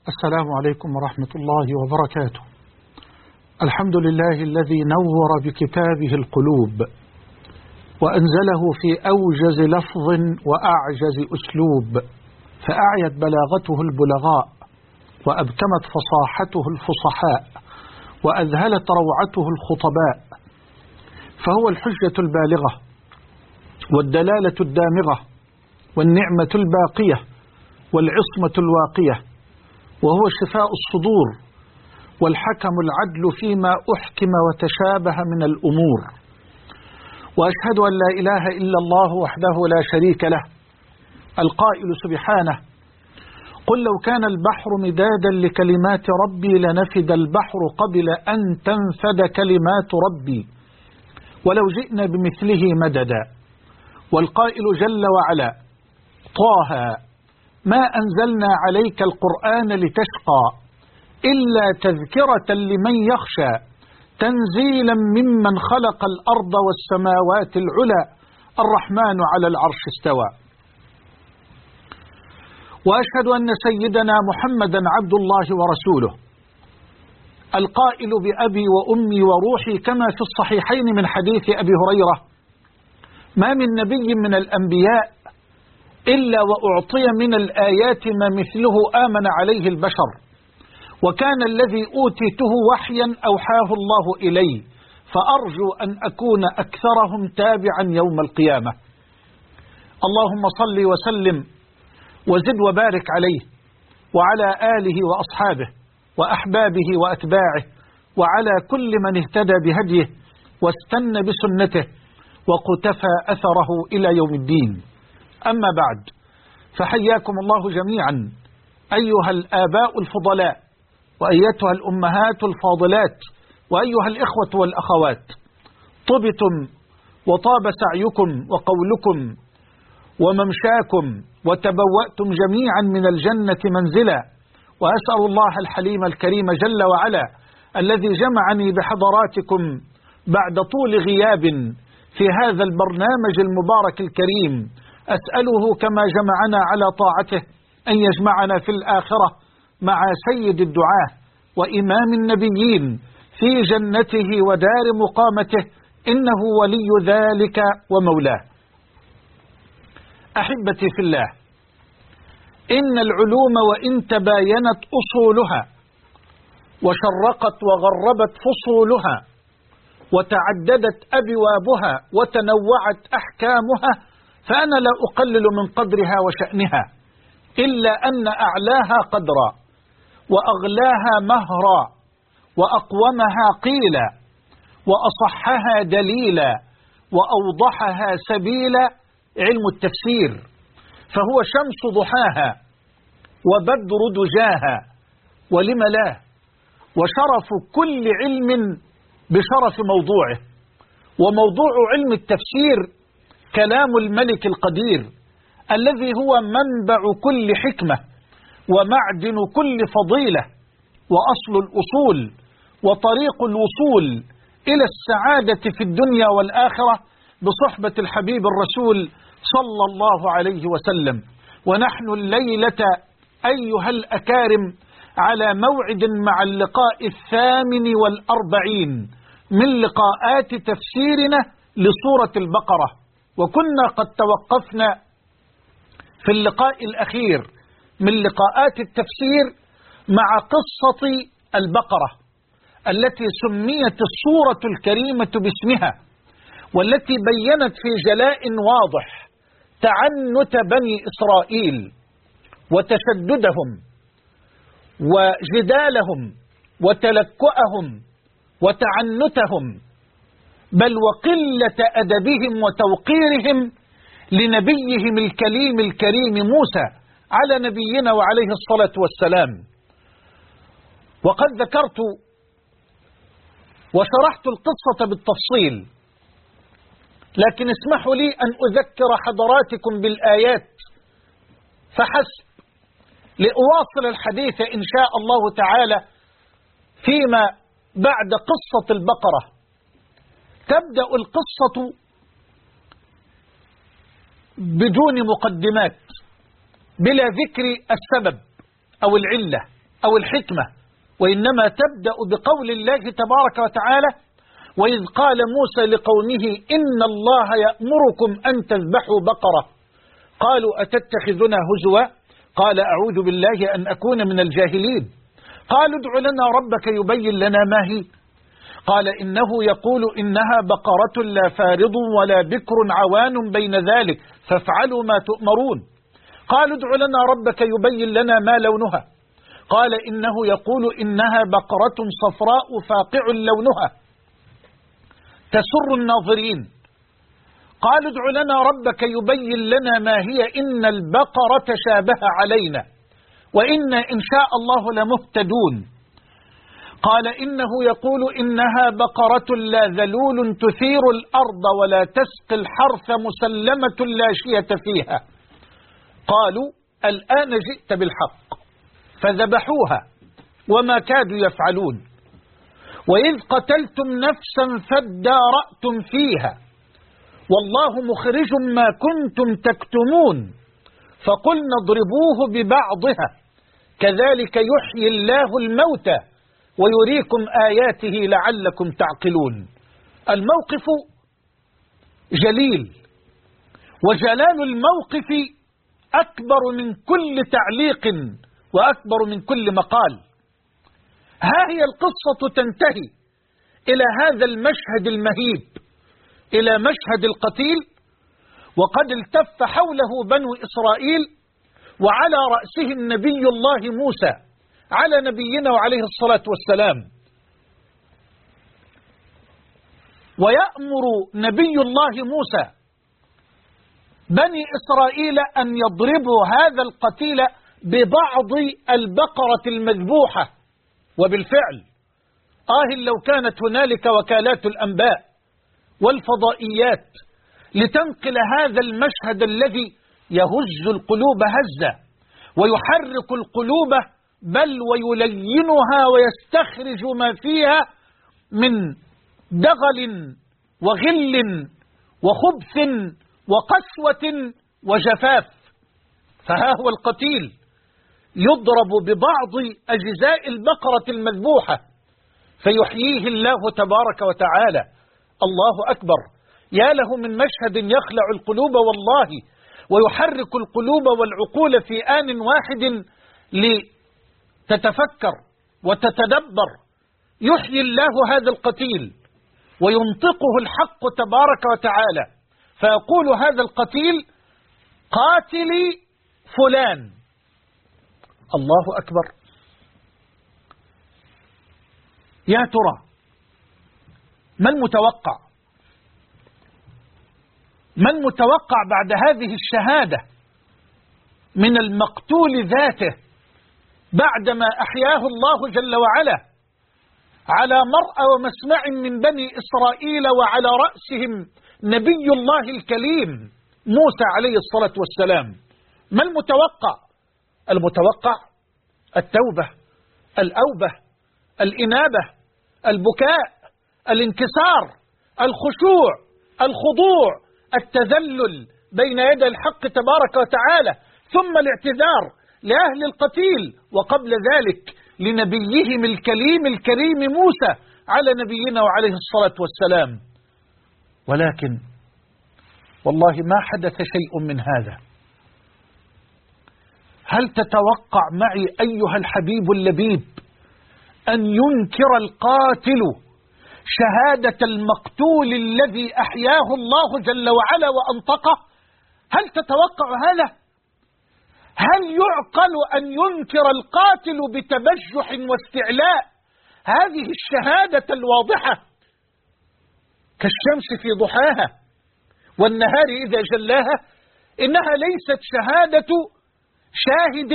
السلام عليكم ورحمة الله وبركاته. الحمد لله الذي نور بكتابه القلوب وأنزله في أوجز لفظ وأعجز أسلوب، فأعيت بلاغته البلغاء وأبكمت فصاحته الفصحاء وأذهلت روعته الخطباء، فهو الحجة البالغة والدلالة الدامغة والنعمة الباقية والعصمة الواقية، وهو شفاء الصدور والحكم العدل فيما أحكم وتشابه من الأمور. وأشهد أن لا إله إلا الله وحده لا شريك له، القائل سبحانه: قل لو كان البحر مدادا لكلمات ربي لنفد البحر قبل أن تنفد كلمات ربي ولو جئنا بمثله مددا. والقائل جل وعلا: طه ما أنزلنا عليك القرآن لتشقى إلا تذكرة لمن يخشى تنزيلا ممن خلق الأرض والسماوات العلى الرحمن على العرش استوى. وأشهد أن سيدنا محمدا عبد الله ورسوله، القائل بأبي وأمي وروحي كما في الصحيحين من حديث أبي هريرة: ما من نبي من الأنبياء إلا وأعطي من الآيات ما مثله آمن عليه البشر، وكان الذي أوتيته وحيا أوحاه الله إلي، فأرجو أن أكون أكثرهم تابعا يوم القيامة. اللهم صل وسلم وزد وبارك عليه وعلى آله وأصحابه وأحبابه وأتباعه وعلى كل من اهتدى بهديه واستنى بسنته وقتفى أثره إلى يوم الدين. أما بعد، فحياكم الله جميعا أيها الآباء الفضلاء وأيتها الأمهات الفاضلات وأيها الإخوة والأخوات، طبتم وطاب سعيكم وقولكم وممشاكم وتبوأتم جميعا من الجنة منزلا، وأسأل الله الحليم الكريم جل وعلا الذي جمعني بحضراتكم بعد طول غياب في هذا البرنامج المبارك الكريم، أسأله كما جمعنا على طاعته أن يجمعنا في الآخرة مع سيد الدعاة وإمام النبيين في جنته ودار مقامته، إنه ولي ذلك ومولاه. أحبتي في الله، إن العلوم وإن تباينت أصولها وشرقت وغربت فصولها وتعددت أبوابها وتنوعت أحكامها، فأنا لا أقلل من قدرها وشأنها، إلا أن أعلاها قدرا وأغلاها مهرا وأقومها قيلا وأصحها دليلا وأوضحها سبيلا علم التفسير، فهو شمس ضحاها وبدر دجاها، ولم لا، وشرف كل علم بشرف موضوعه. وموضوع علم التفسير كلام الملك القدير الذي هو منبع كل حكمة ومعدن كل فضيلة وأصل الأصول وطريق الوصول إلى السعادة في الدنيا والآخرة بصحبة الحبيب الرسول صلى الله عليه وسلم. ونحن الليلة أيها الأكارم على موعد مع اللقاء 48 من لقاءات تفسيرنا لسورة البقرة، وكنا قد توقفنا في اللقاء الأخير من لقاءات التفسير مع قصة البقرة التي سميت السورة الكريمة باسمها، والتي بيّنت في جلاء واضح تعنت بني إسرائيل وتشددهم وجدالهم وتلكؤهم وتعنتهم، بل وقلة أدبهم وتوقيرهم لنبيهم الكليم الكريم موسى على نبينا وعليه الصلاة والسلام. وقد ذكرت وشرحت القصة بالتفصيل، لكن اسمحوا لي أن أذكر حضراتكم بالآيات فحسب لأواصل الحديث إن شاء الله تعالى فيما بعد قصة البقرة. تبدأ القصة بدون مقدمات، بلا ذكر السبب أو العلة أو الحكمة، وإنما تبدأ بقول الله تبارك وتعالى: وإذ قال موسى لقومه إن الله يأمركم أن تذبحوا بقرة قالوا أتتخذنا هزوا قال أعوذ بالله أن أكون من الجاهلين. قالوا ادع لنا ربك يبين لنا ما هي قال إنه يقول إنها بقرة لا فارض ولا بكر عوان بين ذلك فافعلوا ما تؤمرون. قالوا ادع لنا ربك يبين لنا ما لونها قال إنه يقول إنها بقرة صفراء فاقع لونها تسر الناظرين. قالوا ادع لنا ربك يبين لنا ما هي إن البقرة شابه علينا وإنا إن شاء الله لمهتدون. قال إنه يقول إنها بقرة لا ذلول تثير الأرض ولا تسقي الحرث مسلمة لا شية فيها. قالوا الآن جئت بالحق فذبحوها وما كادوا يفعلون. وإذ قتلتم نفسا فادارأتم فيها والله مخرج ما كنتم تكتمون فقلنا اضربوه ببعضها كذلك يحيي الله الموتى ويريكم آياته لعلكم تعقلون. الموقف جليل، وجلال الموقف أكبر من كل تعليق وأكبر من كل مقال. ها هي القصة تنتهي إلى هذا المشهد المهيب، إلى مشهد القتيل، وقد التف حوله بنو إسرائيل وعلى رأسهم نبي الله موسى على نبينا وعليه الصلاة والسلام. ويأمر نبي الله موسى بني إسرائيل أن يضربوا هذا القتيل ببعض البقرة المذبوحة. وبالفعل لو كانت هنالك وكالات الأنباء والفضائيات لتنقل هذا المشهد الذي يهز القلوب هزة ويحرك القلوب بل ويلينها ويستخرج ما فيها من دغل وغل وخبث وقسوة وجفاف. فها هو القتيل يضرب ببعض أجزاء البقرة المذبوحة فيحييه الله تبارك وتعالى. الله أكبر، يا له من مشهد يخلع القلوب والله ويحرك القلوب والعقول في آن واحد لتتفكر وتتدبر. يحيي الله هذا القتيل وينطقه الحق تبارك وتعالى فيقول هذا القتيل قاتلي فلان. الله أكبر. يا ترى ما المتوقع؟ ما المتوقع بعد هذه الشهادة من المقتول ذاته بعدما أحياه الله جل وعلا على مرأى ومسمع من بني إسرائيل وعلى رأسهم نبي الله الكليم موسى عليه الصلاة والسلام؟ ما المتوقع؟ المتوقع التوبة، الأوبة، الإنابة، البكاء، الانكسار، الخشوع، الخضوع، التذلل بين يدي الحق تبارك وتعالى، ثم الاعتذار لأهل القتيل، وقبل ذلك لنبيهم الكريم موسى على نبينا وعليه الصلاة والسلام. ولكن والله ما حدث شيء من هذا. هل تتوقع معي أيها الحبيب اللبيب أن ينكر القاتل شهادة المقتول الذي أحياه الله جل وعلا وأنطقه؟ هل تتوقع هذا؟ هل يعقل أن ينكر القاتل بتبجح واستعلاء هذه الشهادة الواضحة كالشمس في ضحاها والنهار إذا جلاها؟ إنها ليست شهادة شاهد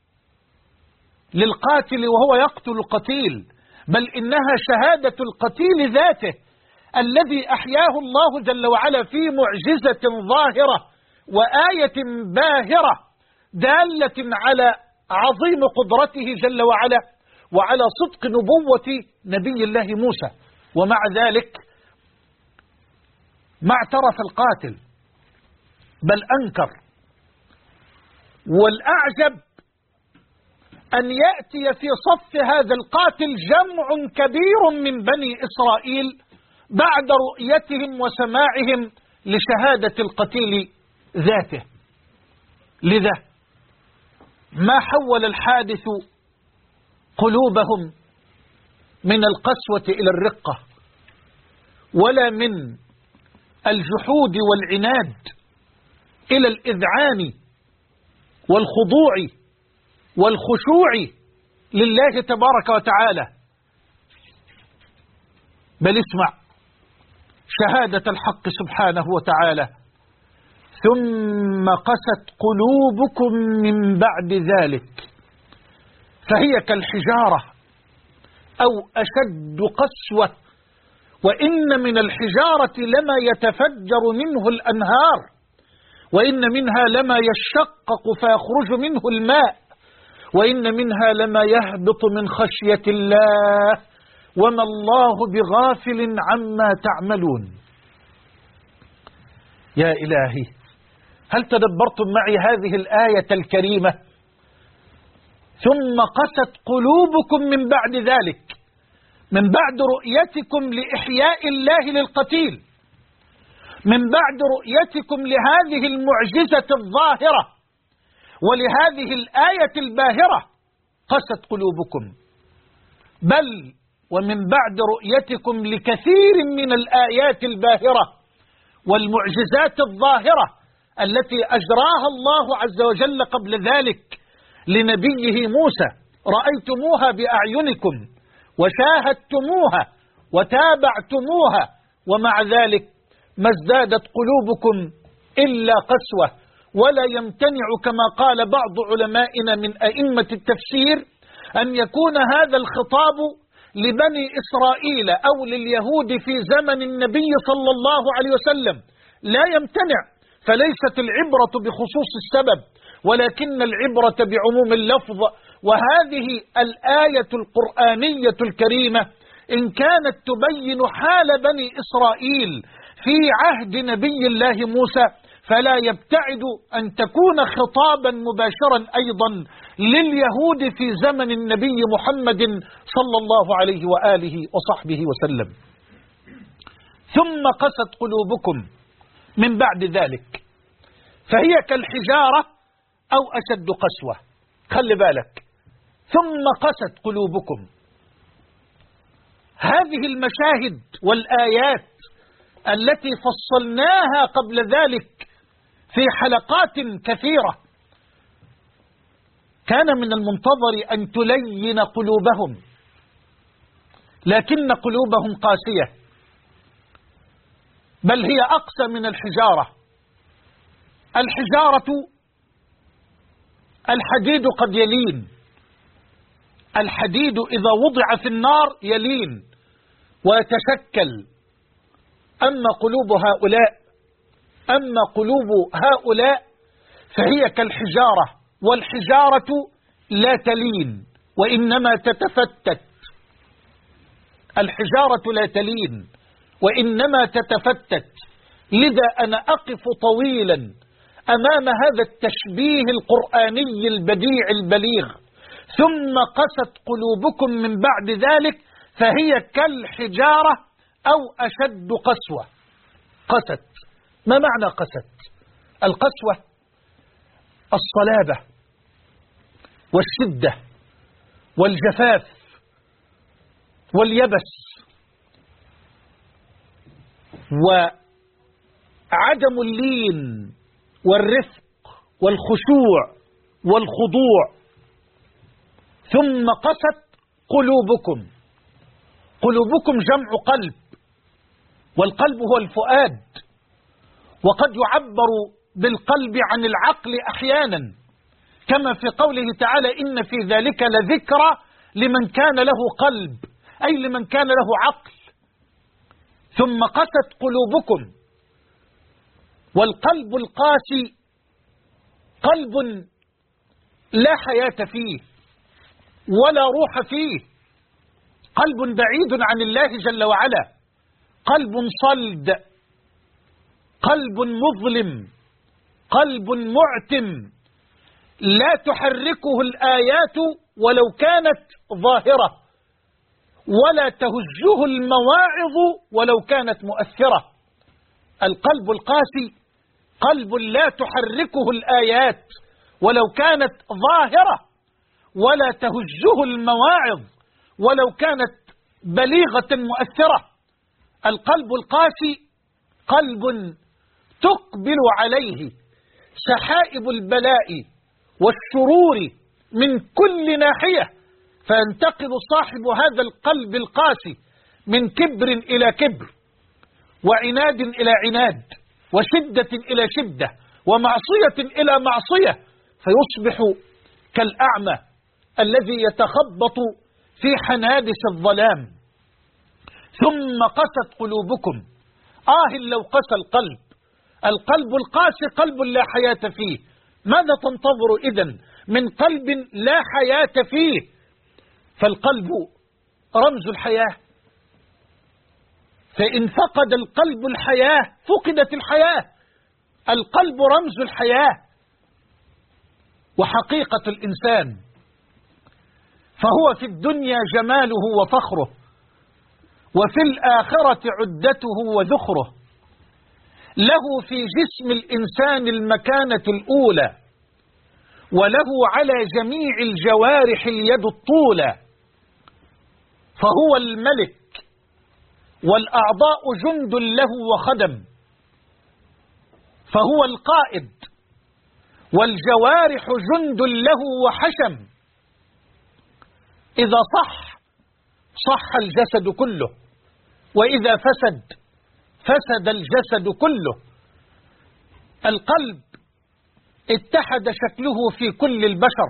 للقاتل وهو يقتل القتيل، بل إنها شهادة القتيل ذاته الذي أحياه الله جل وعلا في معجزة ظاهرة وآية باهرة دالة على عظيم قدرته جل وعلا وعلى صدق نبوة نبي الله موسى. ومع ذلك ما اعترف القاتل بل أنكر. والأعجب أن يأتي في صف هذا القاتل جمع كبير من بني إسرائيل بعد رؤيتهم وسماعهم لشهادة القتيل ذاته. لذا ما حول الحادث قلوبهم من القسوة إلى الرقة، ولا من الجحود والعناد إلى الإذعان والخضوع والخشوع لله تبارك وتعالى، بل اسمع شهادة الحق سبحانه وتعالى: ثم قست قلوبكم من بعد ذلك فهي كالحجارة أو أشد قسوة، وإن من الحجارة لما يتفجر منه الأنهار، وإن منها لما يشقق فيخرج منه الماء، وإن منها لما يهبط من خشية الله وما الله بغافل عما تعملون. يا إلهي، هل تدبرتم معي هذه الآية الكريمة؟ ثم قست قلوبكم من بعد ذلك، من بعد رؤيتكم لإحياء الله للقتيل، من بعد رؤيتكم لهذه المعجزة الظاهرة ولهذه الآية الباهرة، قست قلوبكم، بل ومن بعد رؤيتكم لكثير من الآيات الباهرة والمعجزات الظاهرة التي أجراها الله عز وجل قبل ذلك لنبيه موسى، رأيتموها بأعينكم وشاهدتموها وتابعتموها، ومع ذلك ما ازدادت قلوبكم إلا قسوة. ولا يمتنع كما قال بعض علمائنا من أئمة التفسير أن يكون هذا الخطاب لبني إسرائيل أو لليهود في زمن النبي صلى الله عليه وسلم، لا يمتنع، فليست العبرة بخصوص السبب ولكن العبرة بعموم اللفظ. وهذه الآية القرآنية الكريمة إن كانت تبين حال بني إسرائيل في عهد نبي الله موسى، فلا يبتعد أن تكون خطابا مباشرا أيضا لليهود في زمن النبي محمد صلى الله عليه وآله وصحبه وسلم. ثم قست قلوبكم من بعد ذلك فهي كالحجارة أو أشد قسوة. خلي بالك، ثم قست قلوبكم، هذه المشاهد والآيات التي فصلناها قبل ذلك في حلقات كثيرة كان من المنتظر أن تلين قلوبهم، لكن قلوبهم قاسية، بل هي أقسى من الحجارة. الحجارة الحديد قد يلين، الحديد إذا وضع في النار يلين ويتشكل، أما قلوب هؤلاء فهي كالحجارة، والحجارة لا تلين وإنما تتفتت. الحجارة لا تلين وإنما تتفتت. لذا أنا أقف طويلا أمام هذا التشبيه القرآني البديع البليغ: ثم قست قلوبكم من بعد ذلك فهي كالحجارة أو أشد قسوة. قست، ما معنى قست؟ القسوة الصلابة والشدة والجفاف واليبس وعدم اللين والرفق والخشوع والخضوع. ثم قست قلوبكم. قلوبكم جمع قلب، والقلب هو الفؤاد، وقد يعبر بالقلب عن العقل أحيانا، كما في قوله تعالى: إن في ذلك لذكرى لمن كان له قلب، أي لمن كان له عقل. ثم قست قلوبكم، والقلب القاسي قلب لا حياة فيه ولا روح فيه، قلب بعيد عن الله جل وعلا، قلب صلد، قلب مظلم، قلب معتم، لا تحركه الآيات ولو كانت ظاهرة، ولا تهزه المواعظ ولو كانت مؤثرة. القلب القاسي قلب لا تحركه الآيات ولو كانت ظاهرة، ولا تهزه المواعظ ولو كانت بليغة مؤثرة. القلب القاسي قلب تقبل عليه سحائب البلاء والشرور من كل ناحية، فينتقل صاحب هذا القلب القاسي من كبر إلى كبر، وعناد إلى عناد، وشدة إلى شدة، ومعصية إلى معصية، فيصبح كالأعمى الذي يتخبط في حنادس الظلام. ثم قست قلوبكم. لو قسى القلب. القلب القاسي قلب لا حياة فيه. ماذا تنتظر إذن من قلب لا حياة فيه؟ فالقلب رمز الحياة، فإن فقد القلب الحياة فقدت الحياة. القلب رمز الحياة وحقيقة الإنسان، فهو في الدنيا جماله وفخره، وفي الآخرة عدته وذخره. له في جسم الإنسان المكانة الأولى، وله على جميع الجوارح اليد الطولى. فهو الملك، والأعضاء جند له وخدم. فهو القائد، والجوارح جند له وحشم. إذا صح الجسد كله، وإذا فسد الجسد كله. القلب اتحد شكله في كل البشر،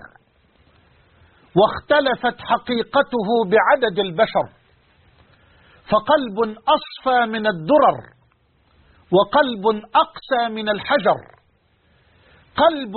واختلفت حقيقته بعدد البشر. فقلب أصفى من الدرر، وقلب أقسى من الحجر. قلب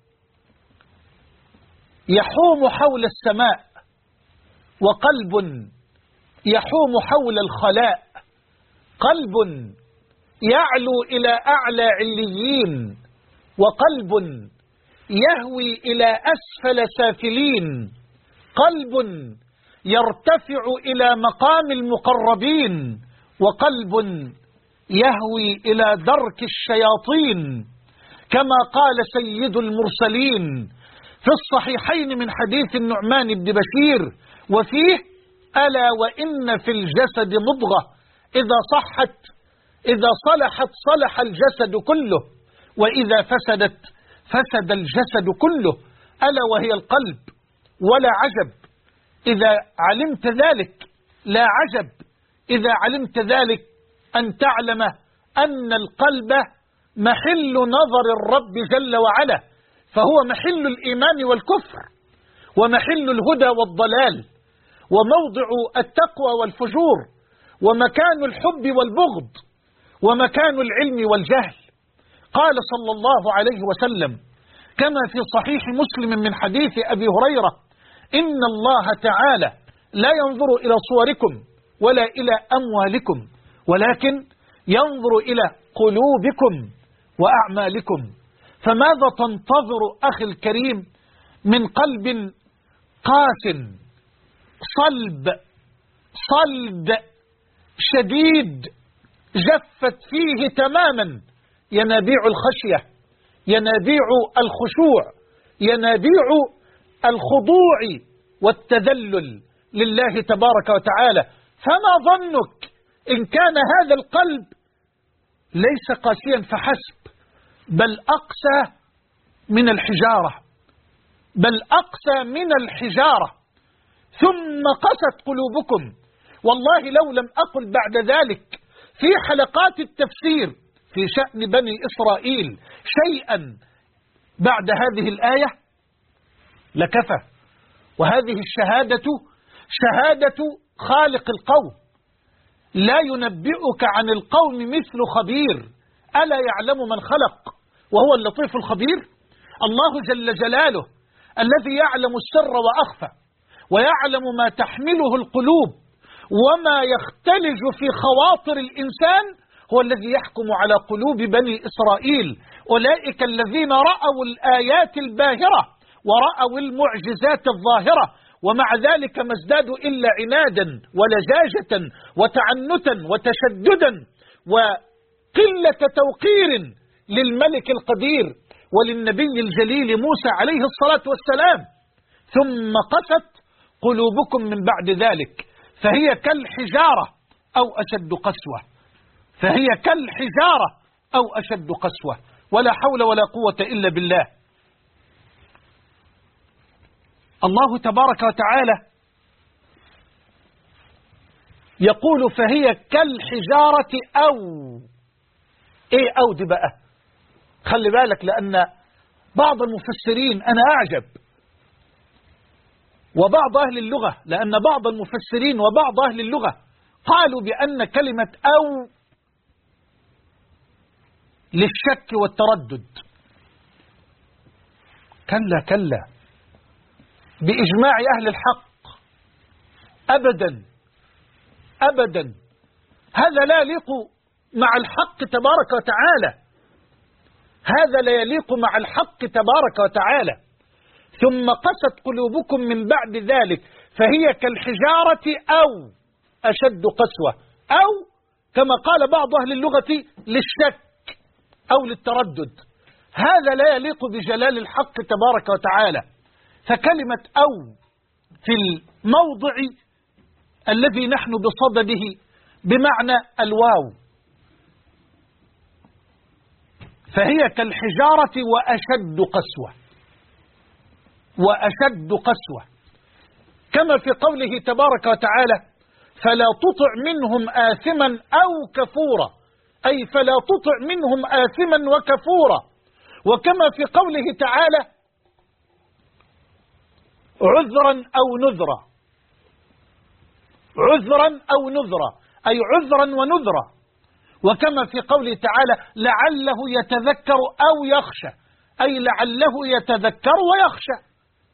يحوم حول السماء، وقلب يحوم حول الخلاء. قلب يعلو إلى أعلى عليين، وقلب يهوي إلى أسفل سافلين. قلب يرتفع إلى مقام المقربين، وقلب يهوي إلى درك الشياطين، كما قال سيد المرسلين في الصحيحين من حديث النعمان بن بشير، وفيه: ألا وإن في الجسد مضغة إذا صلحت صلح الجسد كله، وإذا فسدت فسد الجسد كله، ألا وهي القلب. ولا عجب إذا علمت ذلك، لا عجب إذا علمت ذلك أن تعلم أن القلب محل نظر الرب جل وعلا، فهو محل الإيمان والكفر، ومحل الهدى والضلال، وموضع التقوى والفجور، ومكان الحب والبغض، ومكان العلم والجهل. قال صلى الله عليه وسلم كما في صحيح مسلم من حديث أبي هريرة: إن الله تعالى لا ينظر إلى صوركم ولا إلى أموالكم، ولكن ينظر إلى قلوبكم وأعمالكم. فماذا تنتظر أخي الكريم من قلب قاس صلب شديد جفت فيه تماما ينابيع الخشية، ينابيع الخشوع، ينابيع الخضوع والتذلل لله تبارك وتعالى؟ فما ظنك إن كان هذا القلب ليس قاسيا فحسب، بل أقسى من الحجارة، بل أقسى من الحجارة. ثم قست قلوبكم. والله لو لم أقل بعد ذلك في حلقات التفسير في شأن بني إسرائيل شيئا بعد هذه الآية لكفى. وهذه الشهادة شهادة خالق القوم. لا ينبئك عن القوم مثل خبير، ألا يعلم من خلق وهو اللطيف الخبير؟ الله جل جلاله الذي يعلم السر وأخفى، ويعلم ما تحمله القلوب وما يختلج في خواطر الإنسان، هو الذي يحكم على قلوب بني إسرائيل. أولئك الذين رأوا الآيات الباهرة ورأوا المعجزات الظاهرة، ومع ذلك ما ازدادوا إلا عنادا ولجاجة وتعنتا وتشددا وقلة توقير للملك القدير وللنبي الجليل موسى عليه الصلاة والسلام. ثم قست قلوبكم من بعد ذلك فهي كالحجارة أو أشد قسوة، فهي كالحجارة أو أشد قسوة. ولا حول ولا قوة إلا بالله. الله تبارك وتعالى يقول فهي كالحجارة أو إيه أو دي بقى؟ خلي بالك، لأن بعض المفسرين أنا أعجب، وبعض أهل اللغة، لأن بعض المفسرين وبعض أهل اللغة قالوا بأن كلمة أو للشك والتردد. كلا كلا، بإجماع أهل الحق أبدا أبدا، هذا لا يليق مع الحق تبارك وتعالى، هذا لا يليق مع الحق تبارك وتعالى. ثم قست قلوبكم من بعد ذلك فهي كالحجارة أو أشد قسوة، أو كما قال بعض أهل اللغة للشك أو للتردد، هذا لا يليق بجلال الحق تبارك وتعالى. فكلمة أو في الموضع الذي نحن بصدده بمعنى الواو، فهي كالحجارة وأشد قسوة، وأشد قسوة، كما في قوله تبارك وتعالى فلا تطع منهم آثما أو كفورا، أي فلا تطع منهم آثما وكفورا. وكما في قوله تعالى عذرا أو نذرا، عذرا أو نذرا، أي عذرا ونذرا. وكما في قوله تعالى لعله يتذكر أو يخشى، أي لعله يتذكر ويخشى.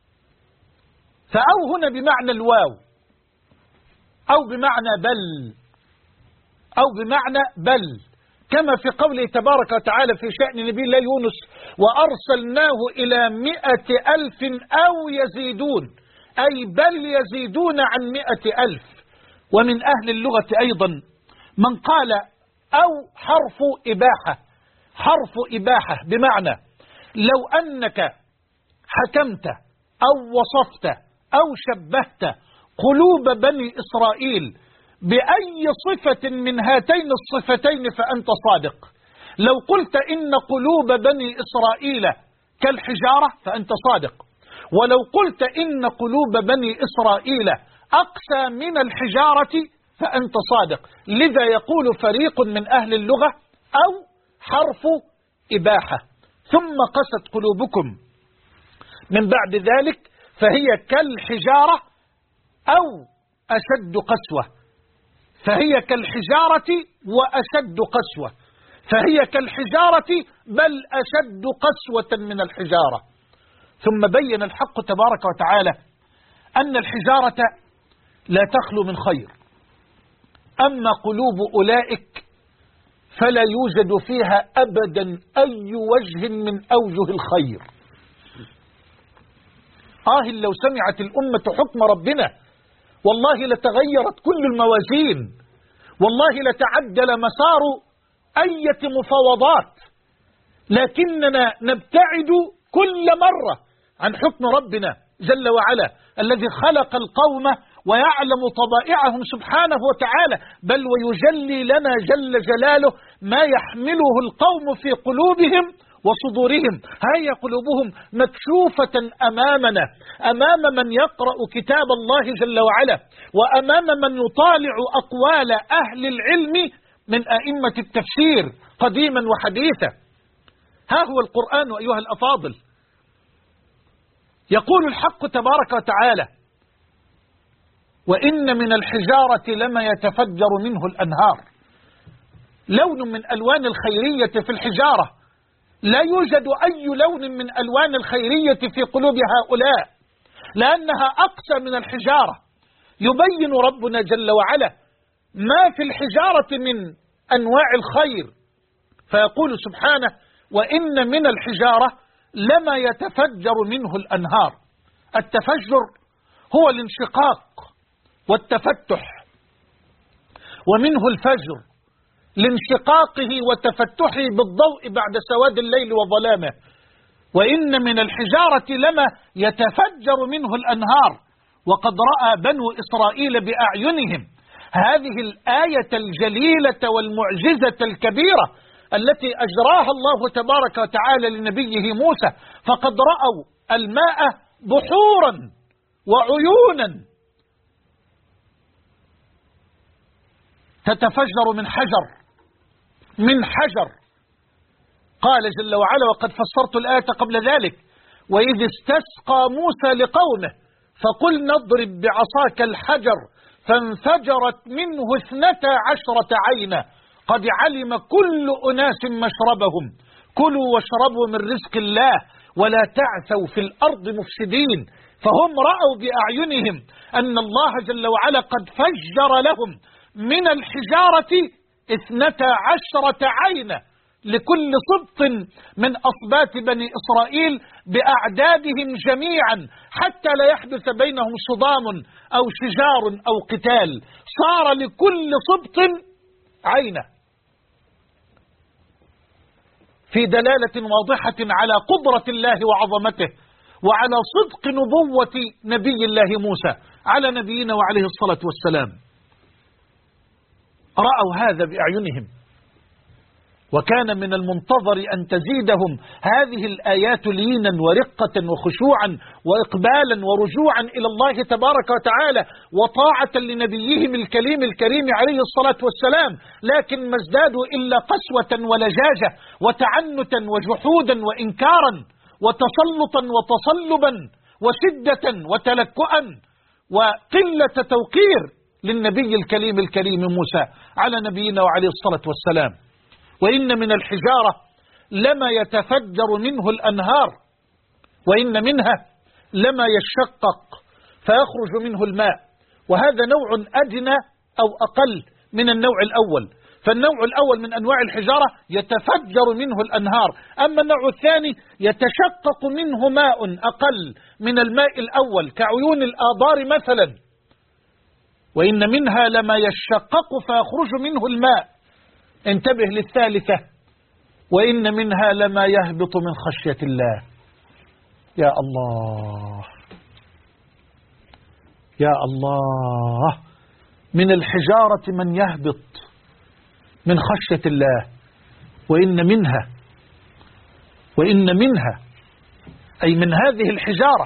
فأو هنا بمعنى الواو، أو بمعنى بل، أو بمعنى بل، كما في قوله تبارك وتعالى في شأن نبي الله يونس وأرسلناه إلى 100,000 أو يزيدون، أي بل يزيدون عن 100,000. ومن أهل اللغة أيضا من قال أو حرف إباحة، حرف إباحة بمعنى لو أنك حكمت أو وصفت أو شبهت قلوب بني إسرائيل بأي صفة من هاتين الصفتين فأنت صادق. لو قلت إن قلوب بني إسرائيل كالحجارة فأنت صادق، ولو قلت إن قلوب بني إسرائيل أقسى من الحجارة فأنت صادق. لذا يقول فريق من أهل اللغة أو حرف إباحة. ثم قست قلوبكم من بعد ذلك فهي كالحجارة أو أشد قسوة، فهي كالحجارة وأشد قسوة، فهي كالحجارة بل أشد قسوة من الحجارة. ثم بين الحق تبارك وتعالى أن الحجارة لا تخلو من خير، أما قلوب أولئك فلا يوجد فيها أبدا أي وجه من أوجه الخير. لو سمعت الأمة حكم ربنا والله لتغيرت كل الموازين، والله لتعدل مسار أي مفاوضات، لكننا نبتعد كل مرة عن حكم ربنا جل وعلا الذي خلق القوم ويعلم طبائعهم سبحانه وتعالى، بل ويجلي لنا جل جلاله ما يحمله القوم في قلوبهم وصدورهم. هي قلوبهم مكشوفة أمامنا، أمام من يقرأ كتاب الله جل وعلا، وأمام من يطالع أقوال أهل العلم من أئمة التفسير قديما وحديثا. ها هو القرآن أيها الأفاضل، يقول الحق تبارك وتعالى وإن من الحجارة لما يتفجر منه الأنهار. لون من ألوان الخيرية في الحجارة، لا يوجد أي لون من ألوان الخيرية في قلوب هؤلاء، لأنها أقسى من الحجارة. يبين ربنا جل وعلا ما في الحجارة من أنواع الخير، فيقول سبحانه وإن من الحجارة لما يتفجر منه الأنهار. التفجر هو الانشقاق والتفتح، ومنه الفجر لانشقاقه وتفتحه بالضوء بعد سواد الليل وظلامه. وإن من الحجارة لما يتفجر منه الأنهار، وقد رأى بنو إسرائيل بأعينهم هذه الآية الجليلة والمعجزة الكبيرة التي أجراها الله تبارك وتعالى لنبيه موسى، فقد رأوا الماء بحورا وعيونا تتفجر من حجر. قال جل وعلا: وقد فسرت الآية قبل ذلك: وإذ استسقى موسى لقومه فقلنا اضرب بعصاك الحجر فانفجرت منه 12 عينا قد علم كل أناس مشربهم كلوا واشربوا من رزق الله ولا تعثوا في الأرض مفسدين. فهم رأوا بأعينهم أن الله جل وعلا قد فجر لهم من الحجارة 12 عينا لكل سبط من أصباط بني إسرائيل بأعدادهم جميعا، حتى لا يحدث بينهم صدام أو شجار أو قتال. صار لكل سبط عينة، في دلالة واضحة على قدرة الله وعظمته وعلى صدق نبوة نبي الله موسى على نبينا وعليه الصلاة والسلام. رأوا هذا بأعينهم، وكان من المنتظر أن تزيدهم هذه الآيات لينا ورقة وخشوعا وإقبالا ورجوعا إلى الله تبارك وتعالى وطاعة لنبيهم الكريم عليه الصلاة والسلام، لكن ما ازدادوا إلا قسوة ولجاجة وتعنتا وجحودا وإنكارا وتسلطا وتصلبا وشدة وتلكؤا وقلة توقير للنبي الكريم موسى على نبينا وعليه الصلاة والسلام. وإن من الحجارة لما يتفجر منه الأنهار، وإن منها لما يشقق فيخرج منه الماء، وهذا نوع أدنى أو أقل من النوع الأول. فالنوع الأول من أنواع الحجارة يتفجر منه الأنهار، أما النوع الثاني يتشقق منه ماء أقل من الماء الأول كعيون الآبار مثلا. وإن منها لما يشقق فيخرج منه الماء. انتبه للثالثة: وإن منها لما يهبط من خشية الله. يا الله يا الله، من الحجارة من يهبط من خشية الله. وإن منها أي من هذه الحجارة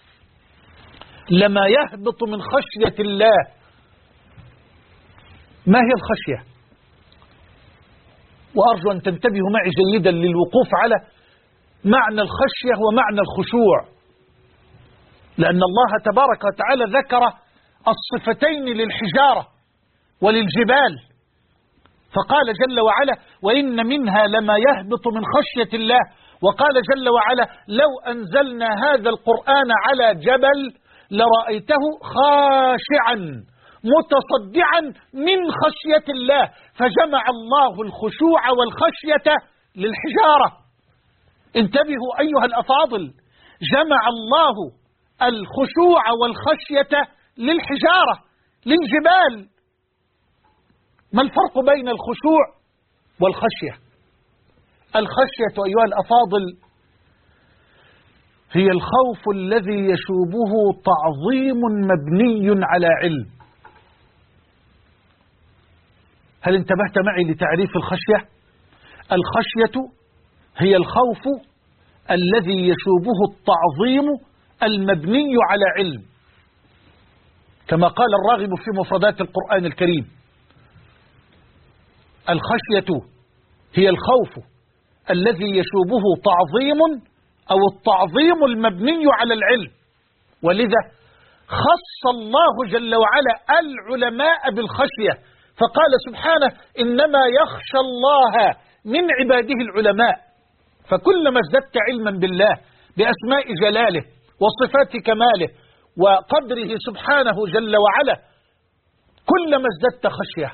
لما يهبط من خشية الله. ما هي الخشية؟ وأرجو أن تنتبهوا معي جيدا للوقوف على معنى الخشية ومعنى الخشوع، لأن الله تبارك وتعالى ذكر الصفتين للحجارة وللجبال، فقال جل وعلا: وإن منها لما يهبط من خشية الله. وقال جل وعلا: لو أنزلنا هذا القرآن على جبل لرأيته خاشعا متصدعا من خشية الله. فجمع الله الخشوع والخشية للحجارة. انتبهوا أيها الأفاضل، جمع الله الخشوع والخشية للحجارة للجبال. ما الفرق بين الخشوع والخشية؟ الخشية أيها الأفاضل هي الخوف الذي يشوبه تعظيم مبني على علم. هل انتبهت معي لتعريف الخشية؟ الخشية هي الخوف الذي يشوبه التعظيم المبني على علم، كما قال الراغب في مفردات القرآن الكريم: الخشية هي الخوف الذي يشوبه تعظيم أو التعظيم المبني على العلم. ولذا خص الله جل وعلا العلماء بالخشية، فقال سبحانه: إنما يخشى الله من عباده العلماء. فكلما ازددت علما بالله بأسماء جلاله وصفات كماله وقدره سبحانه جل وعلا كلما ازددت خشية،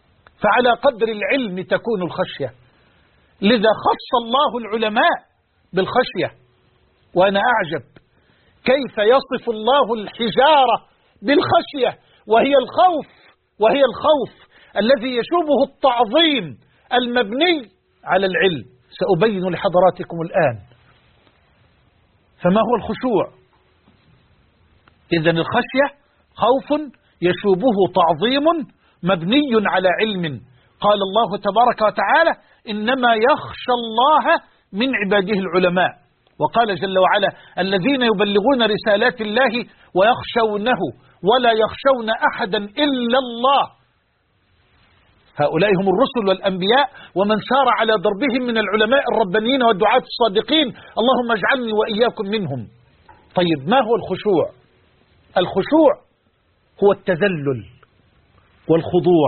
فعلى قدر العلم تكون الخشية. لذا خص الله العلماء بالخشية. وأنا أعجب كيف يصف الله الحجارة بالخشية وهي الخوف الذي يشوبه التعظيم المبني على العلم. سأبين لحضراتكم الآن. فما هو الخشوع؟ إذن الخشية خوف يشوبه تعظيم مبني على علم. قال الله تبارك وتعالى: إنما يخشى الله من عباده العلماء. وقال جل وعلا: الذين يبلغون رسالات الله ويخشونه ولا يخشون أحدا إلا الله. هؤلاء هم الرسل والأنبياء ومن سار على دربهم من العلماء الربانيين والدعاة الصادقين، اللهم اجعلني وإياكم منهم. طيب، ما هو الخشوع؟ الخشوع هو التذلل والخضوع،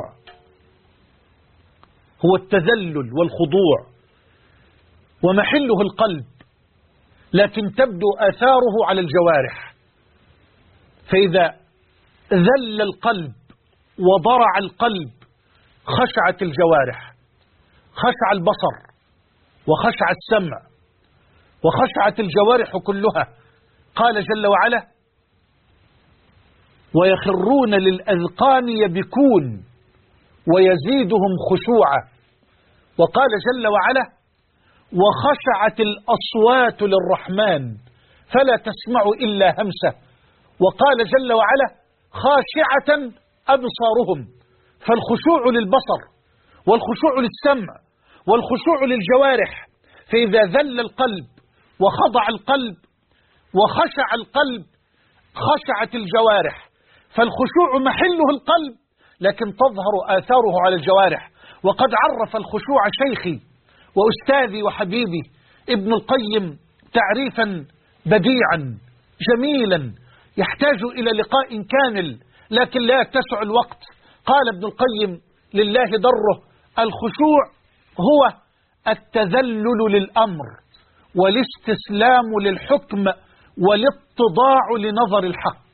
هو التذلل والخضوع، ومحله القلب، لكن تبدو آثاره على الجوارح. فإذا ذل القلب وضرع القلب خشعت الجوارح، خشع البصر وخشع السمع وخشعت الجوارح كلها. قال جل وعلا: ويخرون للأذقان يبكون ويزيدهم خشوعا. وقال جل وعلا: وخشعت الأصوات للرحمن فلا تسمع إلا همسه. وقال جل وعلا: خاشعة أبصارهم. فالخشوع للبصر والخشوع للسمع والخشوع للجوارح. فإذا ذل القلب وخضع القلب وخشع القلب خشعت الجوارح. فالخشوع محله القلب، لكن تظهر آثاره على الجوارح. وقد عرف الخشوع شيخي وأستاذي وحبيبي ابن القيم تعريفا بديعا جميلا يحتاج إلى لقاء كامل، لكن لا يتسع الوقت. قال ابن القيم لله دره: الخشوع هو التذلل للأمر والاستسلام للحكم والاتضاع لنظر الحق.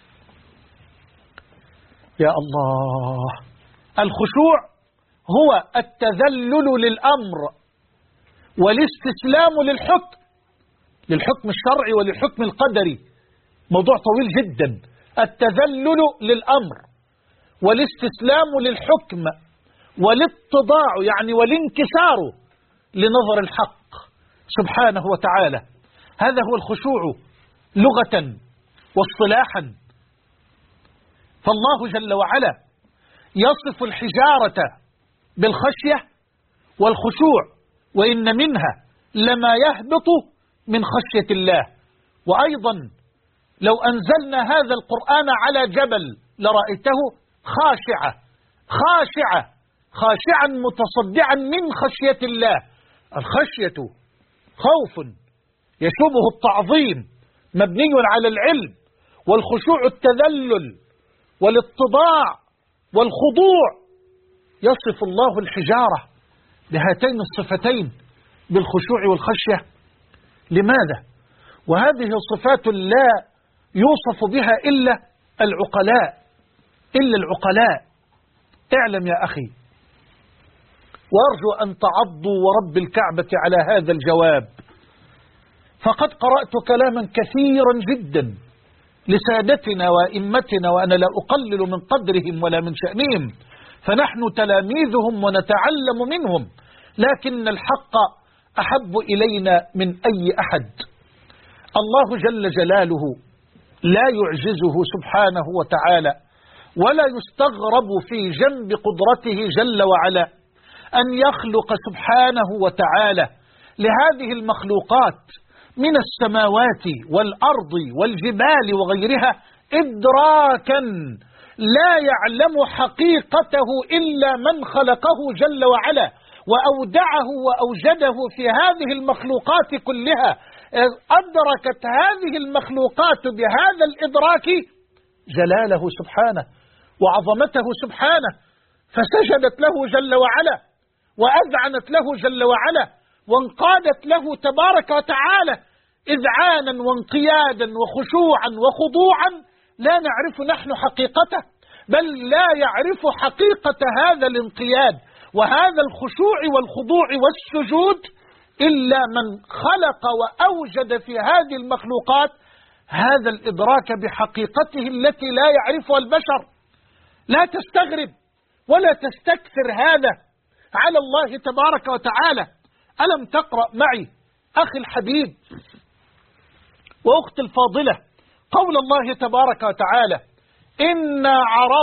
يا الله، الخشوع هو التذلل للأمر والاستسلام للحكم الشرعي وللحكم القدري. موضوع طويل جدا. التذلل للأمر والاستسلام للحكم والاتضاع يعني والانكسار لنظر الحق سبحانه وتعالى. هذا هو الخشوع لغة واصطلاحا. فالله جل وعلا يصف الحجارة بالخشية والخشوع، وإن منها لما يهبط من خشية الله. وأيضا لو أنزلنا هذا القرآن على جبل لرأيته خاشعا متصدعا من خشية الله. الخشية خوف يشوبه التعظيم مبني على العلم، والخشوع التذلل والاتضاع والخضوع. يصف الله الحجارة بهاتين الصفتين بالخشوع والخشية. لماذا؟ وهذه صفات لا يوصف بها إلا العقلاء. اعلم يا أخي، وأرجو أن تعضوا ورب الكعبة على هذا الجواب، فقد قرأت كلاما كثيرا جدا لسادتنا وإمتنا، وأنا لا أقلل من قدرهم ولا من شأنهم، فنحن تلاميذهم ونتعلم منهم، لكن الحق أحب إلينا من أي أحد. الله جل جلاله لا يعجزه سبحانه وتعالى ولا يستغرب في جنب قدرته جل وعلا أن يخلق سبحانه وتعالى لهذه المخلوقات من السماوات والأرض والجبال وغيرها إدراكا لا يعلم حقيقته إلا من خلقه جل وعلا وأودعه وأوجده في هذه المخلوقات كلها. أدركت هذه المخلوقات بهذا الإدراك جلاله سبحانه وعظمته سبحانه، فسجدت له جل وعلا وأذعنت له جل وعلا وانقادت له تبارك وتعالى إذعانا وانقيادا وخشوعا وخضوعا لا نعرف نحن حقيقته، بل لا يعرف حقيقة هذا الانقياد وهذا الخشوع والخضوع والسجود إلا من خلق وأوجد في هذه المخلوقات هذا الإدراك بحقيقته التي لا يعرفها البشر. لا تستغرب ولا تستكثر هذا على الله تبارك وتعالى. ألم تقرأ معي أخي الحبيب وأختي الفاضلة قول الله تبارك وتعالى: إنا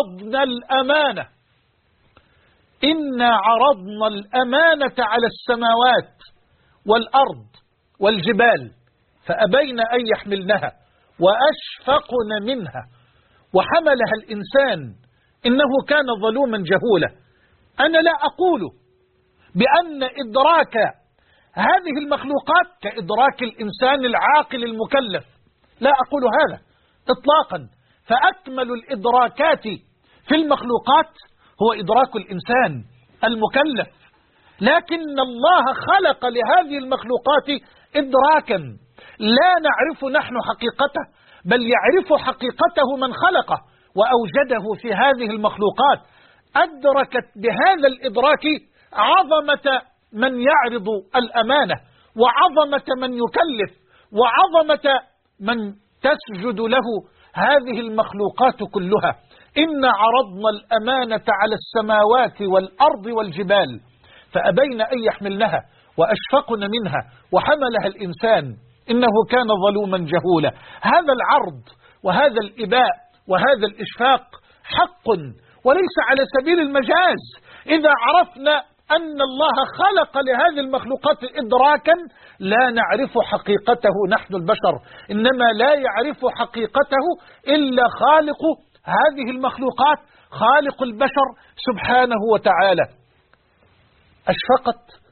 عرضنا الأمانة على السماوات والأرض والجبال فأبين أن يحملنها وأشفقن منها وحملها الإنسان إنه كان ظلوما جهولا. أنا لا أقول بأن إدراك هذه المخلوقات كإدراك الإنسان العاقل المكلف، لا أقول هذا إطلاقا، فأكمل الإدراكات في المخلوقات هو إدراك الإنسان المكلف، لكن الله خلق لهذه المخلوقات إدراكا لا نعرف نحن حقيقته، بل يعرف حقيقته من خلقه وأوجده في هذه المخلوقات. أدركت بهذا الإدراك عظمة من يعرض الأمانة، وعظمة من يكلف، وعظمة من تسجد له هذه المخلوقات كلها. إنا عرضنا الأمانة على السماوات والأرض والجبال فأبين أن يحملنها وأشفقن منها وحملها الإنسان إنه كان ظلوما جهولا. هذا العرض وهذا الإباء وهذا الإشفاق حق وليس على سبيل المجاز. إذا عرفنا أن الله خلق لهذه المخلوقات إدراكا لا نعرف حقيقته نحن البشر، إنما لا يعرف حقيقته إلا خالق هذه المخلوقات، خالق البشر سبحانه وتعالى. أشفقت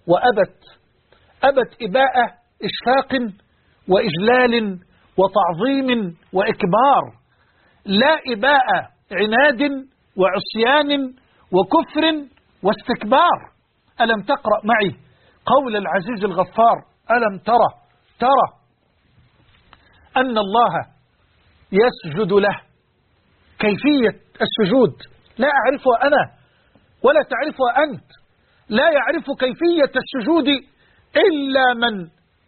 أبت إباء إشفاق وإجلال وتعظيم وإكبار، لا إباء عناد وعصيان وكفر واستكبار. ألم تقرأ معي قول العزيز الغفار: ألم ترى أن الله يسجد له. كيفية السجود لا أعرفها أنا ولا تعرفها أنت، لا يعرف كيفية السجود إلا من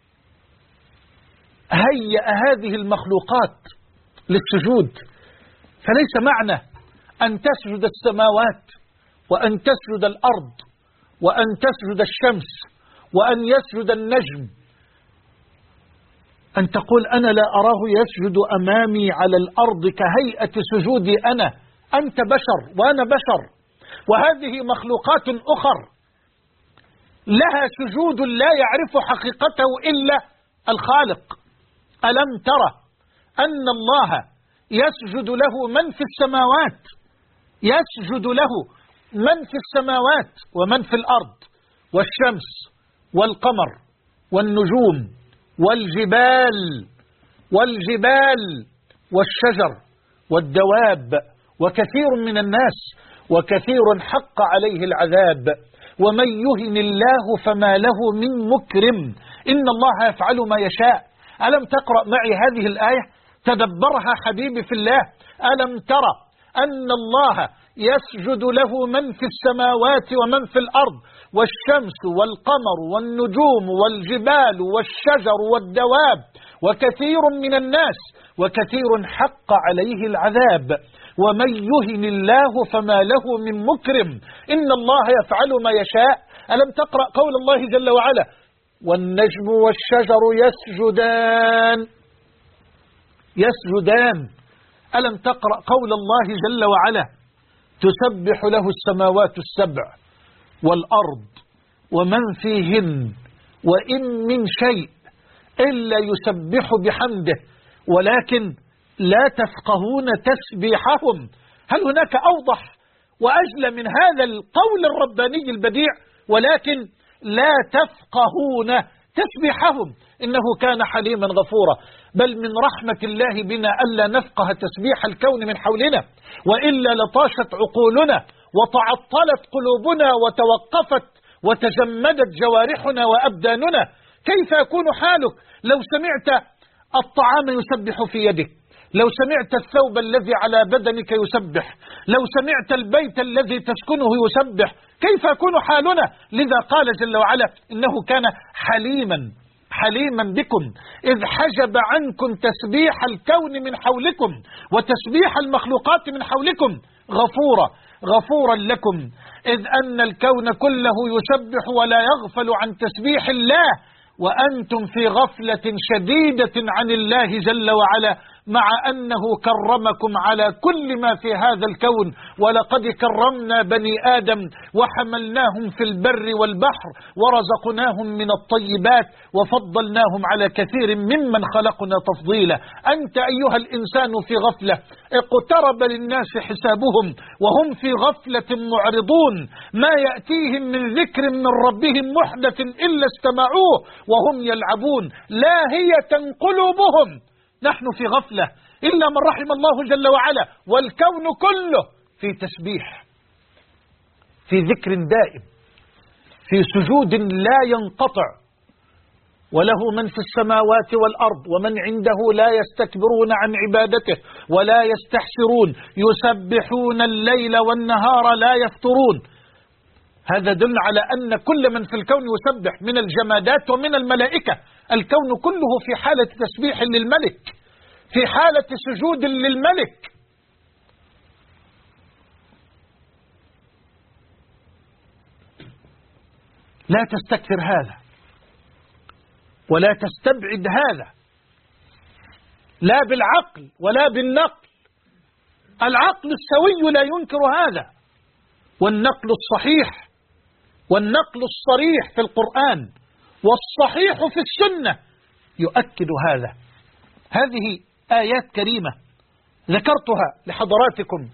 هيأ هذه المخلوقات للسجود. فليس معنى أن تسجد السماوات وأن تسجد الأرض وأن تسجد الشمس وأن يسجد النجم أن تقول أنا لا أراه يسجد أمامي على الأرض كهيئة سجودي أنا. أنت بشر وأنا بشر، وهذه مخلوقات أخر لها سجود لا يعرف حقيقته إلا الخالق. ألم ترى أن الله يسجد له من في السماوات، يسجد له من في السماوات ومن في الأرض، والشمس والقمر والنجوم والجبال والشجر والدواب وكثير من الناس، وكثير حق عليه العذاب. ومن يهن الله فما له من مكرم، إن الله يفعل ما يشاء. ألم تقرأ معي هذه الآية؟ تدبرها حبيبي في الله. ألم ترى أن الله يسجد له من في السماوات ومن في الأرض، والشمس والقمر والنجوم والجبال والشجر والدواب وكثير من الناس، وكثير حق عليه العذاب. ومن يهن الله فما له من مكرم، إن الله يفعل ما يشاء. ألم تقرأ قول الله جل وعلا: والنجم والشجر يسجدان. ألم تقرأ قول الله جل وعلا: تسبح له السماوات السبع والأرض ومن فيهن وإن من شيء إلا يسبح بحمده ولكن لا تفقهون تسبيحهم. هل هناك أوضح وأجل من هذا القول الرباني البديع؟ ولكن لا تفقهون تسبيحهم إنه كان حليما غفورا. بل من رحمة الله بنا ألا نفقه تسبيح الكون من حولنا، وإلا لطاشت عقولنا وتعطلت قلوبنا وتوقفت وتجمدت جوارحنا وأبداننا. كيف يكون حالك لو سمعت الطعام يسبح في يدك، لو سمعت الثوب الذي على بدنك يسبح، لو سمعت البيت الذي تسكنه يسبح، كيف يكون حالنا؟ لذا قال جل وعلا إنه كان حليما بكم إذ حجب عنكم تسبيح الكون من حولكم وتسبيح المخلوقات من حولكم، غفورا لكم إذ أن الكون كله يسبح ولا يغفل عن تسبيح الله وأنتم في غفلة شديدة عن الله جل وعلا، مع أنه كرمكم على كل ما في هذا الكون. ولقد كرمنا بني آدم وحملناهم في البر والبحر ورزقناهم من الطيبات وفضلناهم على كثير ممن خلقنا تفضيلا. أنت أيها الإنسان في غفلة، اقترب للناس حسابهم وهم في غفلة معرضون، ما يأتيهم من ذكر من ربهم محدث إلا استمعوه وهم يلعبون، لاهية قلوبهم. نحن في غفلة إلا من رحم الله جل وعلا، والكون كله في تسبيح، في ذكر دائم، في سجود لا ينقطع، وله من في السماوات والأرض ومن عنده لا يستكبرون عن عبادته ولا يستحسرون يسبحون الليل والنهار لا يفترون. هذا دل على أن كل من في الكون يسبح من الجمادات ومن الملائكة. الكون كله في حالة تسبيح للملك، في حالة سجود للملك. لا تستكثر هذا ولا تستبعد هذا، لا بالعقل ولا بالنقل. العقل السوي لا ينكر هذا، والنقل الصحيح والنقل الصريح في القرآن والصحيح في السنة يؤكد هذا. هذه آيات كريمة ذكرتها لحضراتكم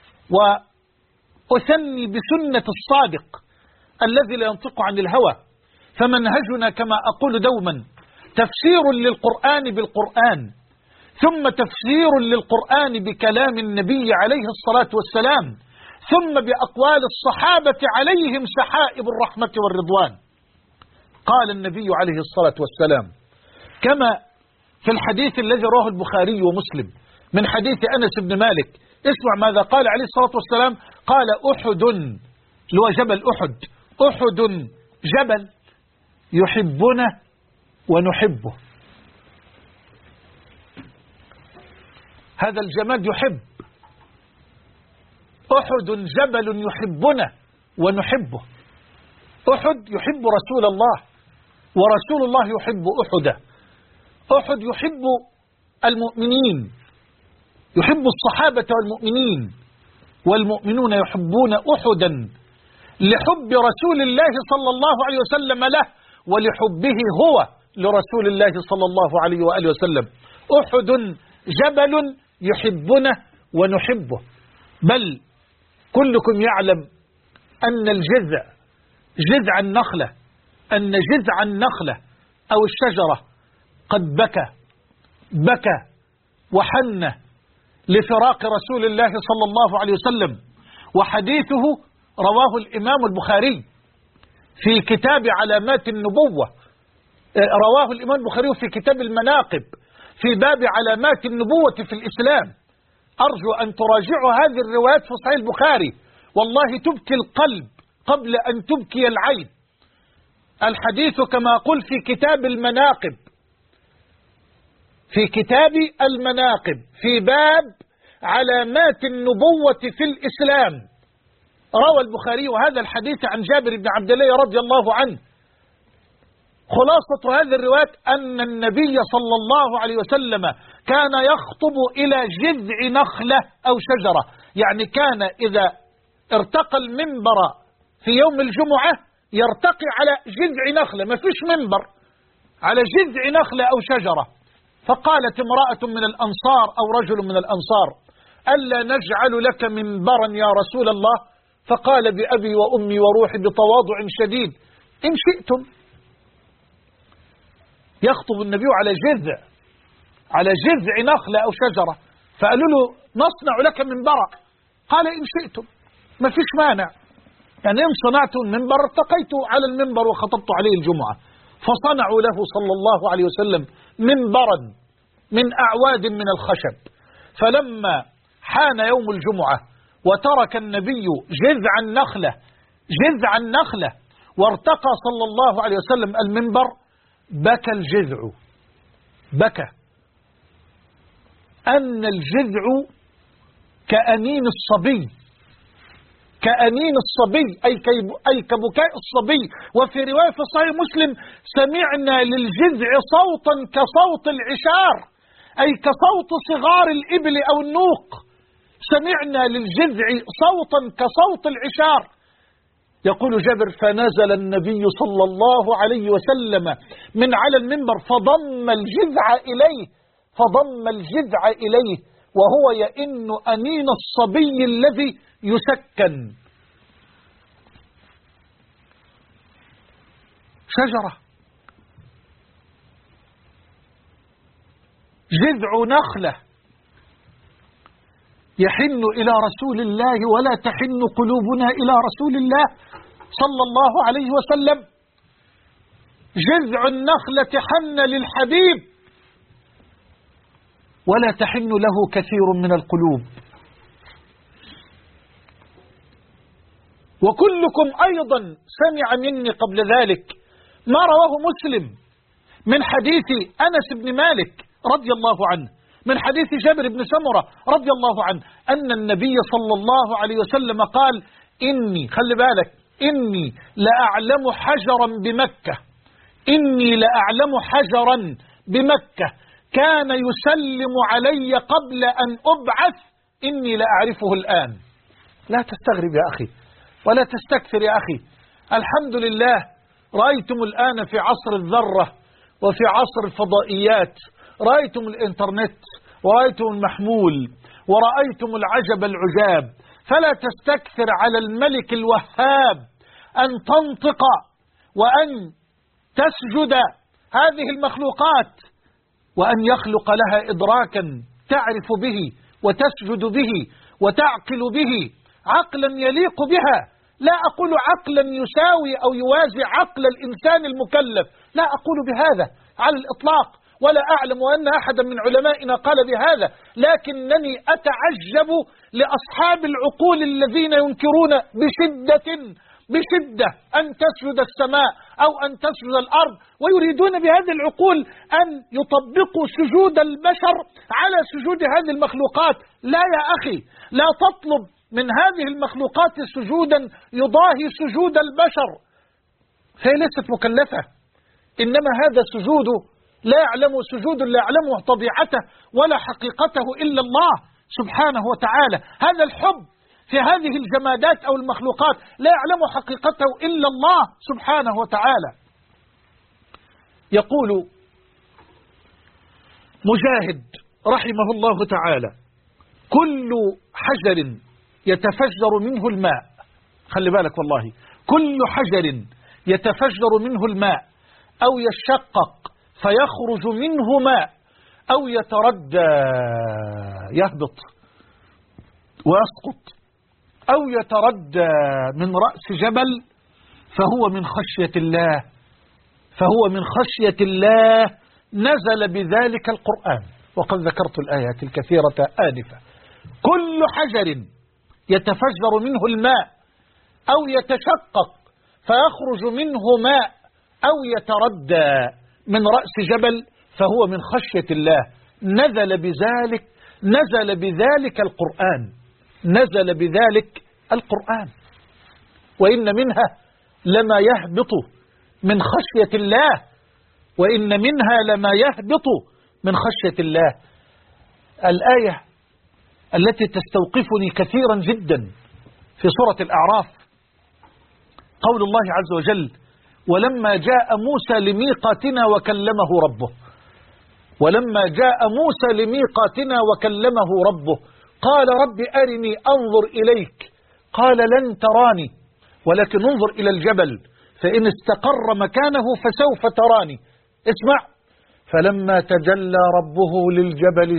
وأثني بسنة الصادق الذي لا ينطق عن الهوى. فمنهجنا كما أقول دوما تفسير للقرآن بالقرآن، ثم تفسير للقرآن بكلام النبي عليه الصلاة والسلام، ثم بأقوال الصحابة عليهم سحائب الرحمة والرضوان. قال النبي عليه الصلاة والسلام كما في الحديث الذي رواه البخاري ومسلم من حديث أنس بن مالك، اسمع ماذا قال عليه الصلاة والسلام. قال أحد، اللي هو جبل أحد، أحد جبل يحبنا ونحبه. هذا الجماد يحب، أحد جبل يحبنا ونحبه. أحد يحب رسول الله ورسول الله يحب أحدا. أحد يحب المؤمنين، يحب الصحابة والمؤمنين، والمؤمنون يحبون أحدا لحب رسول الله صلى الله عليه وسلم له ولحبه هو لرسول الله صلى الله عليه وآله وسلم. أحد جبل يحبنا ونحبه. بل كلكم يعلم أن جذع النخلة، أن جذع النخلة أو الشجرة قد بكى وحن لفراق رسول الله صلى الله عليه وسلم. وحديثه رواه الإمام البخاري في كتاب علامات النبوة، رواه الإمام البخاري في كتاب المناقب في باب علامات النبوة في الإسلام. أرجو أن تراجعوا هذه الروايات في صحيح البخاري، والله تبكي القلب قبل أن تبكي العين. الحديث كما قل في كتاب المناقب، في كتاب المناقب في باب علامات النبوة في الإسلام. روى البخاري هذا الحديث عن جابر بن عبد الله رضي الله عنه. خلاصة هذه الروايات أن النبي صلى الله عليه وسلم كان يخطب إلى جذع نخلة أو شجرة، يعني كان إذا ارتقى المنبر في يوم الجمعة يرتقي على جذع نخلة، ما فيش منبر، على جذع نخلة أو شجرة. فقالت امرأة من الأنصار أو رجل من الأنصار ألا نجعل لك منبرا يا رسول الله؟ فقال بأبي وأمي وروحي بتواضع شديد إن شئتم. يخطب النبي على جذع نخلة أو شجرة، فقالوا له نصنع لك منبرا، قال إن شئتم، ما فيش مانع، يعني إن صنعت المنبر ارتقيت على المنبر وخطبت عليه الجمعة. فصنعوا له صلى الله عليه وسلم منبرا من أعواد من الخشب، فلما حان يوم الجمعة وترك النبي جذع النخلة وارتقى صلى الله عليه وسلم المنبر، بكى الجذع، بكى أن الجذع كأنين الصبي، كأنين الصبي أي كبكاء الصبي. وفي رواية في صحيح مسلم: سمعنا للجذع صوتا كصوت العشار، أي كصوت صغار الإبل أو النوق. سمعنا للجذع صوتا كصوت العشار. يقول جابر: فنزل النبي صلى الله عليه وسلم من على المنبر فضم الجذع إليه وهو يئن أنين الصبي الذي يسكن. شجرة، جذع نخلة يحن إلى رسول الله ولا تحن قلوبنا إلى رسول الله صلى الله عليه وسلم. جذع النخلة حن للحبيب ولا تحن له كثير من القلوب. وكلكم أيضا سمع مني قبل ذلك ما رواه مسلم من حديث أنس بن مالك رضي الله عنه، من حديث جابر بن سمرة رضي الله عنه، أن النبي صلى الله عليه وسلم قال: خلي بالك، إني لأعلم حجرا بمكة، إني لأعلم حجرا بمكة كان يسلم علي قبل أن أبعث، إني لأعرفه الآن. لا تستغرب يا أخي ولا تستكثر يا أخي. الحمد لله، رأيتم الآن في عصر الذرة وفي عصر الفضائيات، رأيتم الإنترنت ورأيتم المحمول ورأيتم العجب العجاب. فلا تستكثر على الملك الوهاب أن تنطق وأن تسجد هذه المخلوقات وأن يخلق لها إدراكا تعرف به وتسجد به وتعقل به عقلا يليق بها. لا أقول عقلا يساوي أو يوازي عقل الإنسان المكلف، لا أقول بهذا على الإطلاق، ولا أعلم أن أحدا من علمائنا قال بهذا، لكنني أتعجب لأصحاب العقول الذين ينكرون بشدة أن تسجد السماء أو أن تسجد الأرض، ويريدون بهذه العقول أن يطبقوا سجود البشر على سجود هذه المخلوقات. لا يا أخي، لا تطلب من هذه المخلوقات سجودا يضاهي سجود البشر، فهي ليست مكلفة. إنما هذا سجود لا يعلمه طبيعته ولا حقيقته إلا الله سبحانه وتعالى. هذا الحب في هذه الجمادات أو المخلوقات لا يعلم حقيقته إلا الله سبحانه وتعالى. يقول مجاهد رحمه الله تعالى: كل حجر يتفجر منه الماء، خلي بالك والله، كل حجر يتفجر منه الماء أو يشقق فيخرج منه ماء أو يتردى يهبط ويسقط أو يتردى من رأس جبل فهو من خشية الله نزل بذلك القرآن. وقد ذكرت الآيات الكثيرة آنفة. كل حجر يتفجر منه الماء أو يتشقق فيخرج منه ماء أو يتردى من رأس جبل فهو من خشية الله نزل بذلك القرآن. وإن منها لما يهبط من خشية الله، الآية التي تستوقفني كثيرا جدا في سورة الأعراف قول الله عز وجل: ولما جاء موسى لميقاتنا وكلمه ربه قال رب أرني أنظر إليك قال لن تراني ولكن انظر إلى الجبل فإن استقر مكانه فسوف تراني. اسمع: فلما تجلى ربه للجبل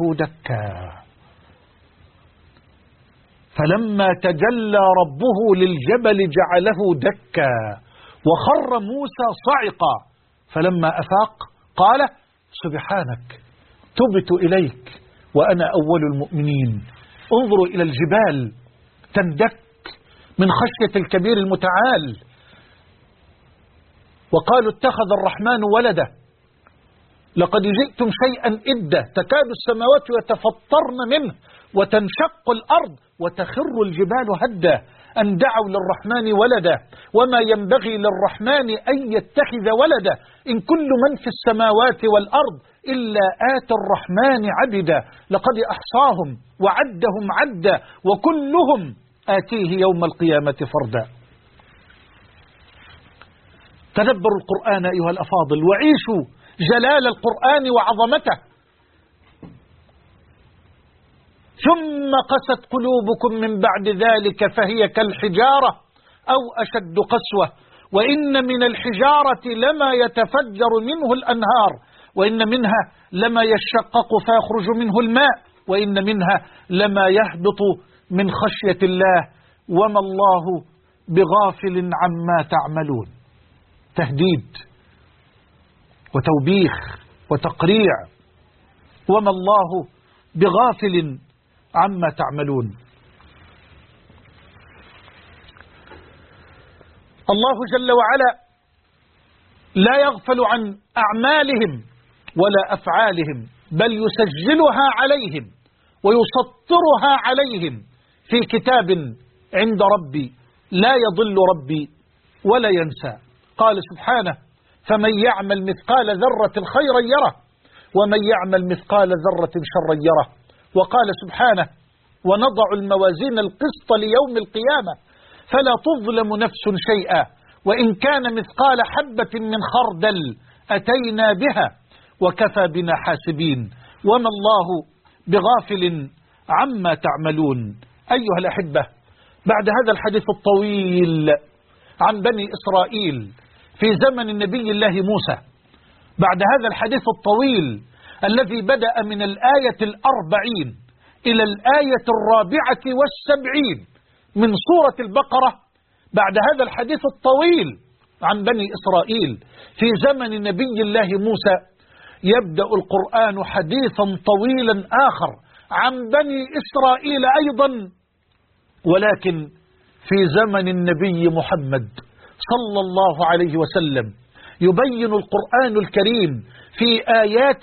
جعله دكا وخر موسى صعقا فلما أفاق قال: سبحانك تبت إليك وأنا أول المؤمنين. انظروا إلى الجبال تندك من خشية الكبير المتعال، وقالوا اتخذ الرحمن ولدا، لقد جئتم شيئا إدا، تكاد السماوات يتفطرن منه وتنشق الأرض وتخر الجبال هدا أن دعوا للرحمن ولدا وما ينبغي للرحمن أن يتخذ ولدا إن كل من في السماوات والأرض إلا آتى الرحمن عبدا لقد أحصاهم وعدهم عدا وكلهم آتيه يوم القيامة فردا. تدبروا القرآن أيها الأفاضل وعيشوا جلال القرآن وعظمته. ثم قست قلوبكم من بعد ذلك فهي كالحجارة أو أشد قسوة وإن من الحجارة لما يتفجر منه الأنهار وإن منها لما يشقق فيخرج منه الماء وإن منها لما يهبط من خشية الله وما الله بغافل عما تعملون. تهديد وتوبيخ وتقريع، وما الله بغافل عما تعملون. الله جل وعلا لا يغفل عن أعمالهم ولا أفعالهم، بل يسجلها عليهم ويسطرها عليهم في كتاب عند ربي لا يضل ربي ولا ينسى. قال سبحانه فمن يعمل مثقال ذرة خيرا يره ومن يعمل مثقال ذرة شرا يره. وقال سبحانه ونضع الموازين القسط ليوم القيامة فلا تظلم نفس شيئا وإن كان مثقال حبة من خردل أتينا بها وكفى بنا حاسبين وما الله بغافل عما تعملون. أيها الأحبة، بعد هذا الحديث الطويل عن بني إسرائيل في زمن النبي الله موسى، بعد هذا الحديث الطويل الذي بدأ من الآية 40 إلى الآية 74 من سورة البقرة، بعد هذا الحديث الطويل عن بني إسرائيل في زمن نبي الله موسى، يبدأ القرآن حديثا طويلا آخر عن بني إسرائيل أيضا، ولكن في زمن النبي محمد صلى الله عليه وسلم. يبين القرآن الكريم في آيات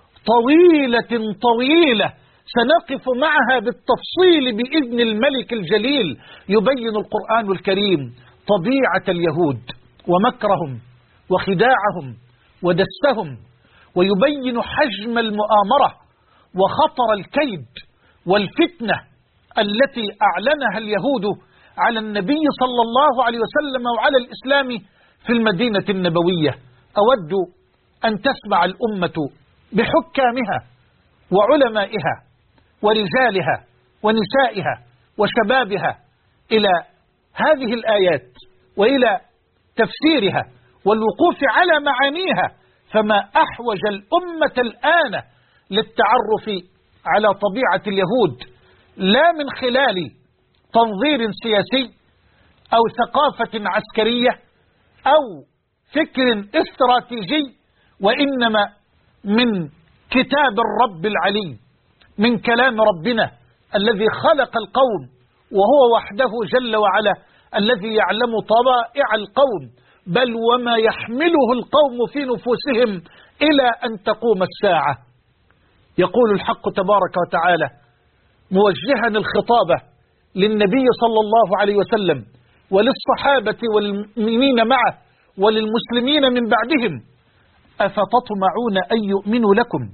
طويلة سنقف معها بالتفصيل بإذن الملك الجليل. يبين القرآن الكريم طبيعة اليهود ومكرهم وخداعهم ودسهم، ويبين حجم المؤامرة وخطر الكيد والفتنة التي أعلنها اليهود على النبي صلى الله عليه وسلم وعلى الإسلام في المدينة النبوية. أود أن تسمع الأمة بحكامها وعلمائها ورجالها ونسائها وشبابها إلى هذه الآيات وإلى تفسيرها والوقوف على معانيها، فما أحوج الأمة الآن للتعرف على طبيعة اليهود، لا من خلال تنظير سياسي أو ثقافة عسكرية أو فكر استراتيجي، وإنما من كتاب الرب العلي، من كلام ربنا الذي خلق القوم، وهو وحده جل وعلا الذي يعلم طبائع القوم، بل وما يحمله القوم في نفوسهم إلى أن تقوم الساعة. يقول الحق تبارك وتعالى موجها الخطابة للنبي صلى الله عليه وسلم وللصحابة والمؤمنين معه وللمسلمين من بعدهم: أفتطمعون أن يؤمنوا لكم؟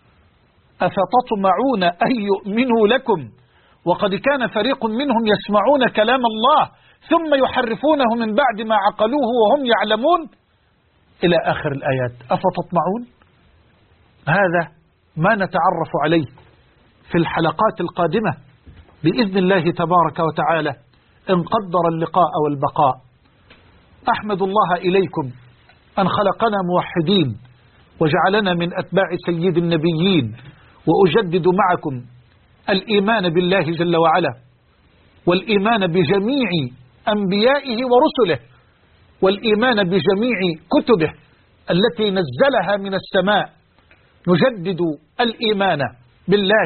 أفتطمعون أن يؤمنوا لكم وقد كان فريق منهم يسمعون كلام الله ثم يحرفونه من بعد ما عقلوه وهم يعلمون، إلى آخر الآيات. أفتطمعون؟ هذا ما نتعرف عليه في الحلقات القادمة بإذن الله تبارك وتعالى إن قدر اللقاء والبقاء. أحمد الله إليكم أن خلقنا موحدين وجعلنا من أتباع سيد النبيين، وأجدد معكم الإيمان بالله جل وعلا والإيمان بجميع أنبيائه ورسله والإيمان بجميع كتبه التي نزلها من السماء. نجدد الإيمان بالله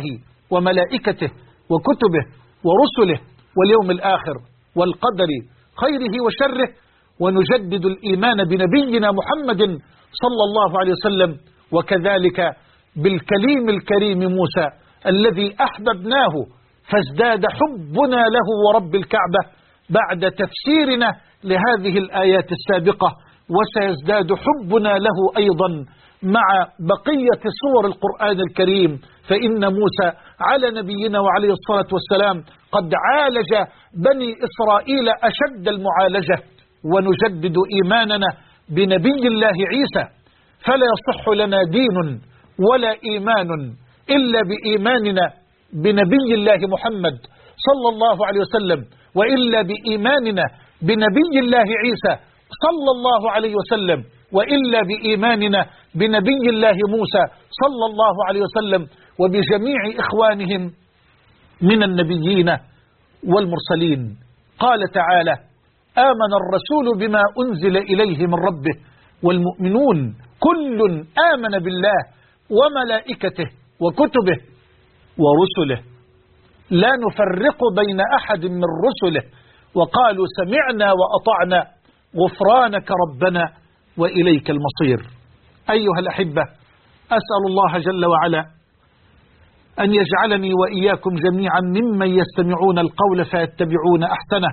وملائكته وكتبه ورسله واليوم الآخر والقدر خيره وشره، ونجدد الإيمان بنبينا محمد صلى الله عليه وسلم، وكذلك بالكليم الكريم موسى الذي أحببناه فازداد حبنا له ورب الكعبة بعد تفسيرنا لهذه الآيات السابقة، وسيزداد حبنا له أيضا مع بقية سور القرآن الكريم، فإن موسى على نبينا وعليه الصلاة والسلام قد عالج بني إسرائيل أشد المعالجة، ونجدد إيماننا بنبي الله عيسى، فلا يصح لنا دين ولا إيمان إلا بإيماننا بنبي الله محمد صلى الله عليه وسلم، وإلا بإيماننا بنبي الله عيسى صلى الله عليه وسلم، وإلا بإيماننا بنبي الله موسى صلى الله عليه وسلم، وبجميع إخوانهم من النبيين والمرسلين. قال تعالى: آمن الرسول بما أنزل إليه من ربه والمؤمنون كل آمن بالله وملائكته وكتبه ورسله لا نفرق بين أحد من رسله وقالوا سمعنا وأطعنا غفرانك ربنا وإليك المصير. أيها الأحبة، أسأل الله جل وعلا أن يجعلني وإياكم جميعا ممن يستمعون القول فيتبعون أحسنه،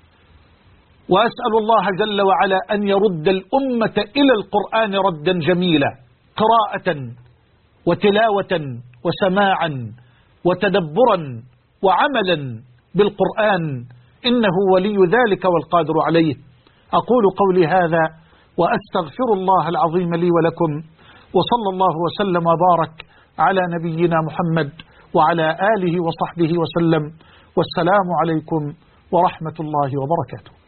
وأسأل الله جل وعلا أن يرد الأمة إلى القرآن ردا جميلا، قراءة وتلاوة وسماعا وتدبرا وعملا بالقرآن، إنه ولي ذلك والقادر عليه. أقول قولي هذا وأستغفر الله العظيم لي ولكم، وصلى الله وسلم وبارك على نبينا محمد وعلى آله وصحبه وسلم، والسلام عليكم ورحمة الله وبركاته.